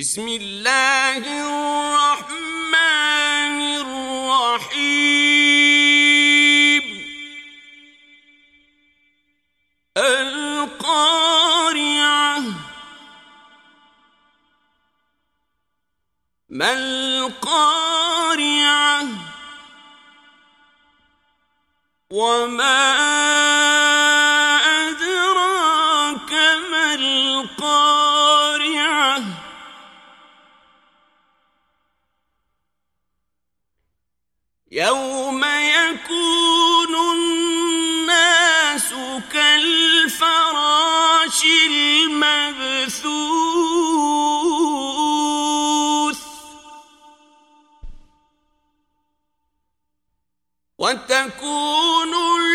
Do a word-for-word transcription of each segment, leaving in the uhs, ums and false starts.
بسم الله الرحمن الرحيم القارعة ما القارعة وما أدراك ما القارعة يوم يكون الناس كالفراش المبثوث وتكون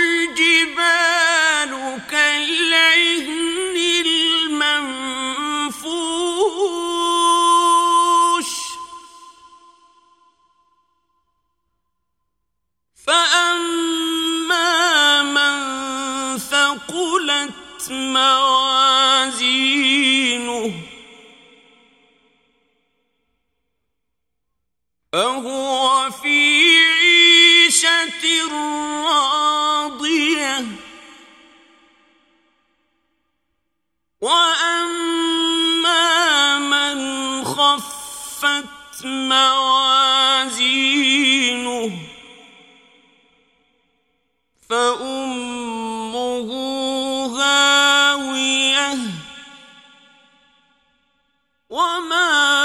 الجبال كالعهن المنفوش فأما من ثقلت موازينه فهو في عيشة راضية وأما من خفت موازينه فأمه هاوية وما